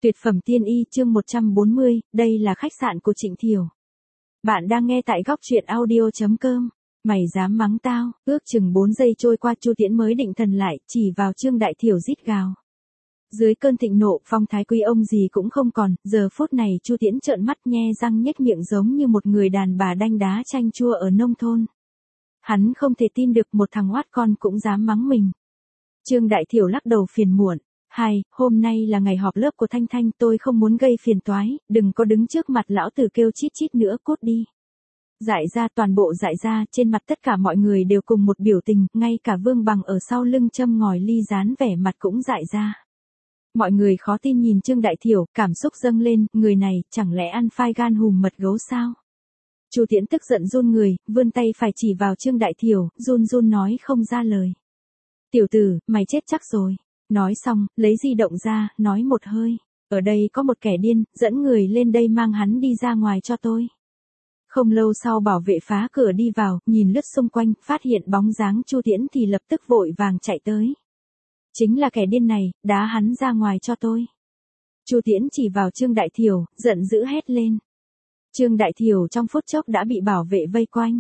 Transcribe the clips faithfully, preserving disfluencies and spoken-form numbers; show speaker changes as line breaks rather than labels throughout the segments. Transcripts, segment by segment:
Tuyệt phẩm tiên y chương một trăm bốn mươi, đây là khách sạn của Trịnh Thiểu. Bạn đang nghe tại góc truyện audio.com. Mày dám mắng tao, ước chừng bốn giây trôi qua Chu Tiễn mới định thần lại, chỉ vào Trương Đại Thiểu rít gào. Dưới cơn thịnh nộ, phong thái quý ông gì cũng không còn, giờ phút này Chu Tiễn trợn mắt nhe răng nhếch miệng giống như một người đàn bà đanh đá chanh chua ở nông thôn. Hắn không thể tin được một thằng oát con cũng dám mắng mình. Trương Đại Thiểu lắc đầu phiền muộn. Hai, hôm nay là ngày họp lớp của Thanh Thanh, tôi không muốn gây phiền toái, đừng có đứng trước mặt lão tử kêu chít chít nữa, cút đi. Dại ra, toàn bộ dại ra, trên mặt tất cả mọi người đều cùng một biểu tình, ngay cả Vương Bằng ở sau lưng châm ngòi ly rán vẻ mặt cũng dại ra. Mọi người khó tin nhìn Trương Đại Thiểu, cảm xúc dâng lên, người này, chẳng lẽ ăn phai gan hùm mật gấu sao? Chu Tiễn tức giận run người, vươn tay phải chỉ vào Trương Đại Thiểu, run run nói không ra lời. Tiểu tử, mày chết chắc rồi. Nói xong, lấy di động ra, nói một hơi. Ở đây có một kẻ điên, dẫn người lên đây mang hắn đi ra ngoài cho tôi. Không lâu sau bảo vệ phá cửa đi vào, nhìn lướt xung quanh, phát hiện bóng dáng Chu Tiễn thì lập tức vội vàng chạy tới. Chính là kẻ điên này, đá hắn ra ngoài cho tôi. Chu Tiễn chỉ vào Trương Đại Thiểu, giận dữ hét lên. Trương Đại Thiểu trong phút chốc đã bị bảo vệ vây quanh.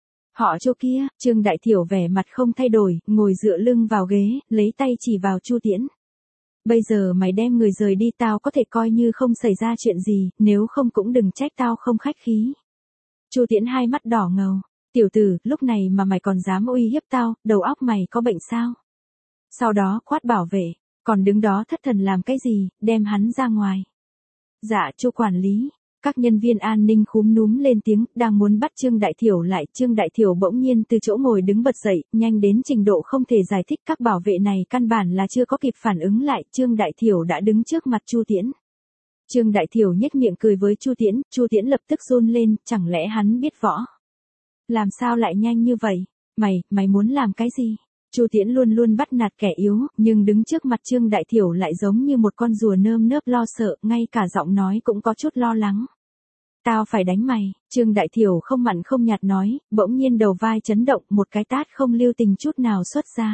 Họ Chu kia, Trương Đại Thiểu vẻ mặt không thay đổi, ngồi dựa lưng vào ghế, lấy tay chỉ vào Chu Tiễn. Bây giờ mày đem người rời đi, tao có thể coi như không xảy ra chuyện gì, nếu không cũng đừng trách tao không khách khí. Chu Tiễn hai mắt đỏ ngầu. Tiểu tử, lúc này mà mày còn dám uy hiếp tao, đầu óc mày có bệnh sao? Sau đó quát bảo vệ, còn đứng đó thất thần làm cái gì, đem hắn ra ngoài. Dạ Chu quản lý. Các nhân viên an ninh khúm núm lên tiếng, đang muốn bắt Trương Đại Thiểu lại, Trương Đại Thiểu bỗng nhiên từ chỗ ngồi đứng bật dậy, nhanh đến trình độ không thể giải thích, các bảo vệ này căn bản là chưa có kịp phản ứng lại, Trương Đại Thiểu đã đứng trước mặt Chu Tiễn. Trương Đại Thiểu nhếch miệng cười với Chu Tiễn, Chu Tiễn lập tức run lên, chẳng lẽ hắn biết võ? Làm sao lại nhanh như vậy? Mày, mày muốn làm cái gì? Chu Tiễn luôn luôn bắt nạt kẻ yếu, nhưng đứng trước mặt Trương Đại Thiểu lại giống như một con rùa nơm nớp lo sợ, ngay cả giọng nói cũng có chút lo lắng. Tao phải đánh mày, Trương Đại Thiểu không mặn không nhạt nói, bỗng nhiên đầu vai chấn động, một cái tát không lưu tình chút nào xuất ra.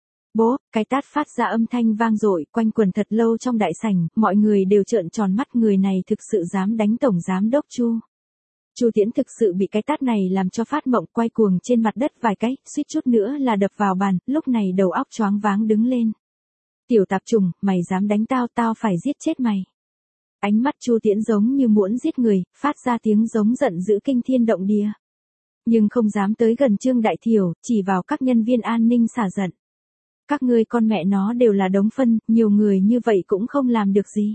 Bố, cái tát phát ra âm thanh vang dội, quanh quần thật lâu trong đại sảnh, mọi người đều trợn tròn mắt, người này thực sự dám đánh tổng giám đốc Chu. Chu Tiễn thực sự bị cái tát này làm cho phát mộng, quay cuồng trên mặt đất vài cái, suýt chút nữa là đập vào bàn, lúc này đầu óc choáng váng đứng lên. Tiểu tạp trùng, mày dám đánh tao, tao phải giết chết mày. Ánh mắt Chu Tiễn giống như muốn giết người, phát ra tiếng giống giận dữ kinh thiên động địa. Nhưng không dám tới gần Trương Đại Thiểu, chỉ vào các nhân viên an ninh xả giận. Các ngươi con mẹ nó đều là đống phân, nhiều người như vậy cũng không làm được gì.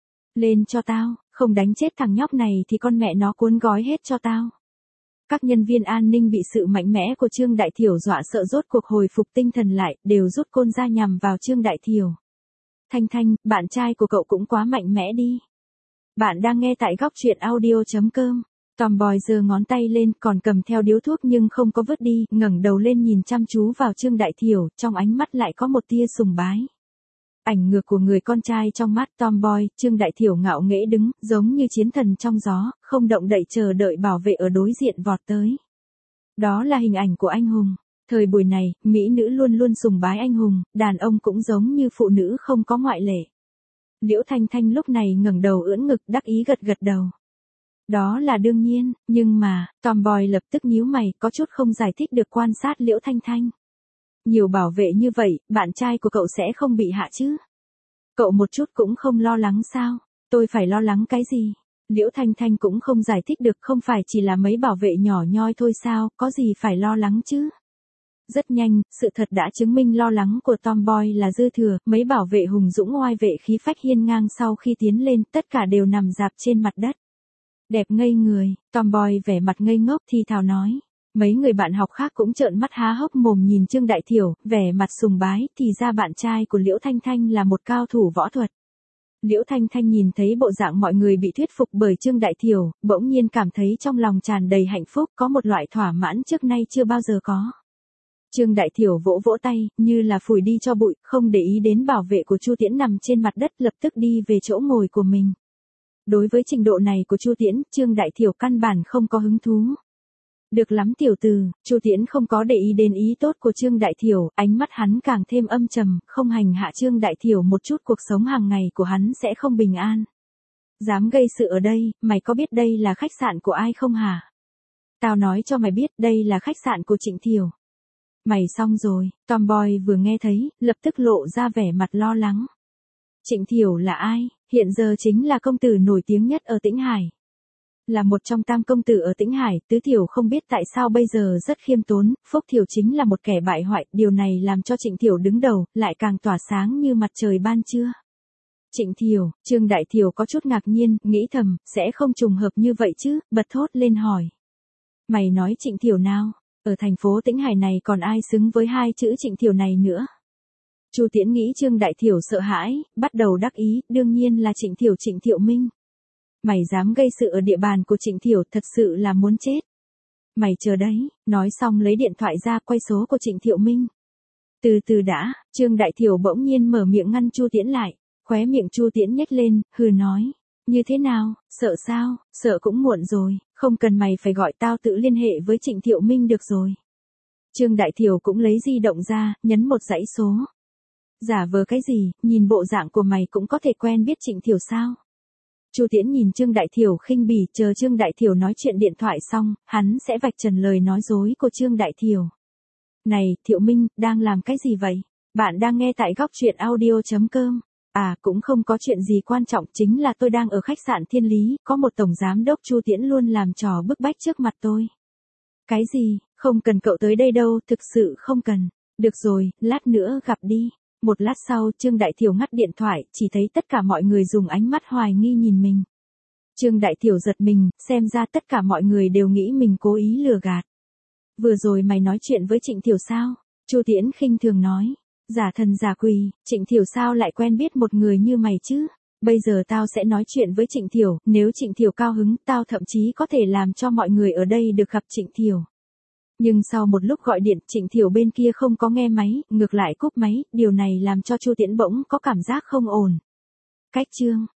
Lên cho tao, không đánh chết thằng nhóc này thì con mẹ nó cuốn gói hết cho tao. Các nhân viên an ninh bị sự mạnh mẽ của Trương Đại Thiểu dọa sợ, rốt cuộc hồi phục tinh thần lại, đều rút côn ra nhằm vào Trương Đại Thiểu. Thanh Thanh, bạn trai của cậu cũng quá mạnh mẽ đi. Bạn đang nghe tại góc truyện audio.com. Tomboy giơ ngón tay lên, còn cầm theo điếu thuốc nhưng không có vứt đi, ngẩng đầu lên nhìn chăm chú vào Trương Đại Thiểu, trong ánh mắt lại có một tia sùng bái. Ảnh ngược của người con trai trong mắt Tomboy, Trương Đại Thiểu ngạo nghễ đứng, giống như chiến thần trong gió, không động đậy chờ đợi bảo vệ ở đối diện vọt tới. Đó là hình ảnh của anh hùng. Thời buổi này, mỹ nữ luôn luôn sùng bái anh hùng, đàn ông cũng giống như phụ nữ không có ngoại lệ. Liễu Thanh Thanh lúc này ngẩng đầu ưỡn ngực, đắc ý gật gật đầu. Đó là đương nhiên, nhưng mà, Tomboy lập tức nhíu mày, có chút không giải thích được quan sát Liễu Thanh Thanh. Nhiều bảo vệ như vậy, bạn trai của cậu sẽ không bị hạ chứ? Cậu một chút cũng không lo lắng sao? Tôi phải lo lắng cái gì? Liễu Thanh Thanh cũng không giải thích được, không phải chỉ là mấy bảo vệ nhỏ nhoi thôi sao, có gì phải lo lắng chứ? Rất nhanh, sự thật đã chứng minh lo lắng của Tomboy là dư thừa, mấy bảo vệ hùng dũng oai vệ khí phách hiên ngang sau khi tiến lên, tất cả đều nằm rạp trên mặt đất. Đẹp ngây người, Tomboy vẻ mặt ngây ngốc thì thào nói. Mấy người bạn học khác cũng trợn mắt há hốc mồm nhìn Trương Đại Thiểu, vẻ mặt sùng bái, thì ra bạn trai của Liễu Thanh Thanh là một cao thủ võ thuật. Liễu Thanh Thanh nhìn thấy bộ dạng mọi người bị thuyết phục bởi Trương Đại Thiểu, bỗng nhiên cảm thấy trong lòng tràn đầy hạnh phúc, có một loại thỏa mãn trước nay chưa bao giờ có. Trương Đại Thiểu vỗ vỗ tay, như là phủi đi cho bụi, không để ý đến bảo vệ của Chu Tiễn nằm trên mặt đất, lập tức đi về chỗ ngồi của mình. Đối với trình độ này của Chu Tiễn, Trương Đại Thiểu căn bản không có hứng thú. Được lắm tiểu từ, Chu Tiễn không có để ý đến ý tốt của Trương Đại Thiểu, ánh mắt hắn càng thêm âm trầm, không hành hạ Trương Đại Thiểu một chút cuộc sống hàng ngày của hắn sẽ không bình an. Dám gây sự ở đây, mày có biết đây là khách sạn của ai không hả? Tao nói cho mày biết đây là khách sạn của Trịnh Thiểu. Mày xong rồi, Tomboy vừa nghe thấy, lập tức lộ ra vẻ mặt lo lắng. Trịnh Thiểu là ai? Hiện giờ chính là công tử nổi tiếng nhất ở Tĩnh Hải. Là một trong tam công tử ở Tĩnh Hải, Tứ Thiểu không biết tại sao bây giờ rất khiêm tốn, Phúc Thiểu chính là một kẻ bại hoại, điều này làm cho Trịnh Thiểu đứng đầu, lại càng tỏa sáng như mặt trời ban trưa. Trịnh Thiểu, Trương Đại Thiểu có chút ngạc nhiên, nghĩ thầm, sẽ không trùng hợp như vậy chứ, bật thốt lên hỏi. Mày nói Trịnh Thiểu nào? Ở thành phố Tĩnh Hải này còn ai xứng với hai chữ Trịnh Thiểu này nữa? Chu Tiễn nghĩ Trương Đại Thiểu sợ hãi, bắt đầu đắc ý, đương nhiên là Trịnh Thiểu Trịnh Thiệu Minh. Mày dám gây sự ở địa bàn của Trịnh Thiểu thật sự là muốn chết. Mày chờ đấy, nói xong lấy điện thoại ra quay số của Trịnh Thiệu Minh. Từ từ đã, Trương Đại Thiểu bỗng nhiên mở miệng ngăn Chu Tiễn lại, khóe miệng Chu Tiễn nhếch lên, hừ nói. Như thế nào, sợ sao, sợ cũng muộn rồi, không cần mày phải gọi tao tự liên hệ với Trịnh Thiệu Minh được rồi. Trương Đại Thiểu cũng lấy di động ra, nhấn một dãy số. Giả vờ cái gì, nhìn bộ dạng của mày cũng có thể quen biết Trịnh Thiểu sao? Chu Tiễn nhìn Trương Đại Thiểu khinh bỉ, chờ Trương Đại Thiểu nói chuyện điện thoại xong, hắn sẽ vạch trần lời nói dối của Trương Đại Thiểu. Này, Thiệu Minh, đang làm cái gì vậy? Bạn đang nghe tại góc truyện audio chấm com. À, cũng không có chuyện gì quan trọng, chính là tôi đang ở khách sạn Thiên Lý, có một tổng giám đốc Chu Tiễn luôn làm trò bức bách trước mặt tôi. Cái gì, không cần cậu tới đây đâu, thực sự không cần. Được rồi, lát nữa gặp đi. Một lát sau, Trương Đại Thiểu ngắt điện thoại, chỉ thấy tất cả mọi người dùng ánh mắt hoài nghi nhìn mình. Trương Đại Thiểu giật mình, xem ra tất cả mọi người đều nghĩ mình cố ý lừa gạt. Vừa rồi mày nói chuyện với Trịnh Thiểu sao? Chu Tiễn khinh thường nói. Giả thần giả quỷ, Trịnh Thiểu sao lại quen biết một người như mày chứ? Bây giờ tao sẽ nói chuyện với Trịnh Thiểu, nếu Trịnh Thiểu cao hứng, tao thậm chí có thể làm cho mọi người ở đây được gặp Trịnh Thiểu. Nhưng sau một lúc gọi điện, Trịnh Thiểu bên kia không có nghe máy, ngược lại cúp máy, điều này làm cho Chu Tiễn bỗng có cảm giác không ổn. Cách Trương